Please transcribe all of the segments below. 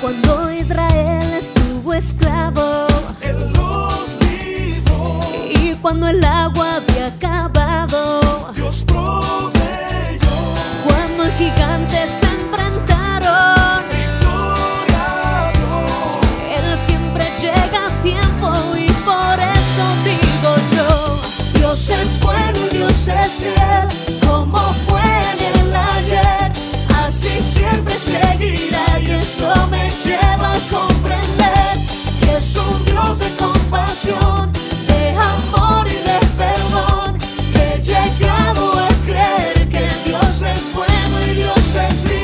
Cuando Israel estuvo esclavo, Él los libró. y cuando el agua había acabado, Dios proveyó. cuando el gigante se enfrentaron, Victoria dio. Él siempre llega a tiempo. Y por eso digo yo: Dios es bueno y Dios es fiel. Como fue en el ayer, así siempre seguirá. Y eso me lleva a comprender que es un Dios de compasión, de amor y de perdón. He llegado a creer que Dios es bueno y Dios es fiel.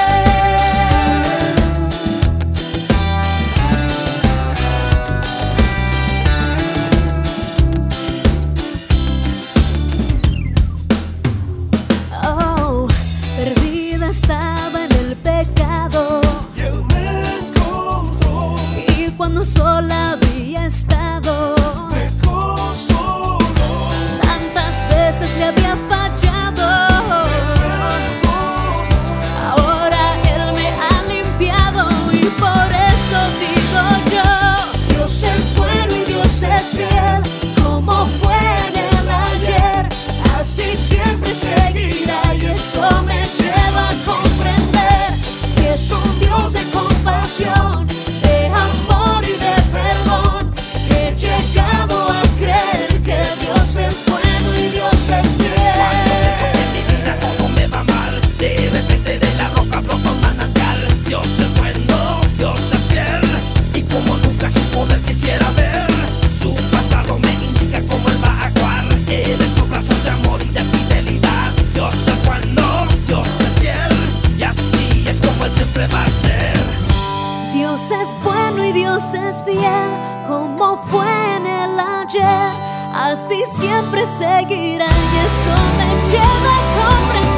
Oh, perdida estaba en el pecado, Y Él me encontró. y cuando sola había estado, Me consoló. tantas veces le había fallado. Ahora Él me ha limpiado. Y por eso digo yo: Dios es bueno y Dios es fiel. Como fue en el ayer, así siempre seguirá. Y eso me lleva a comprender que es un Dios de compasión, de amor y de perdón. He llegado a creer que Dios es bueno y Dios es fiel. En mi vida todo me va mal, de repente de la roca brota un manantial. Dios es bueno, Dios es fiel, y como nunca su poder quisiera ver, su pasado me indica cómo Él va a actuar. Él es tu razón de amor y de fidelidad. Dios es bueno, Dios es fiel, y así es como Él siempre va a ser. Dios es bueno y Dios es fiel. Como fue en el ayer, así siempre seguirá. Y eso me lleva a comprender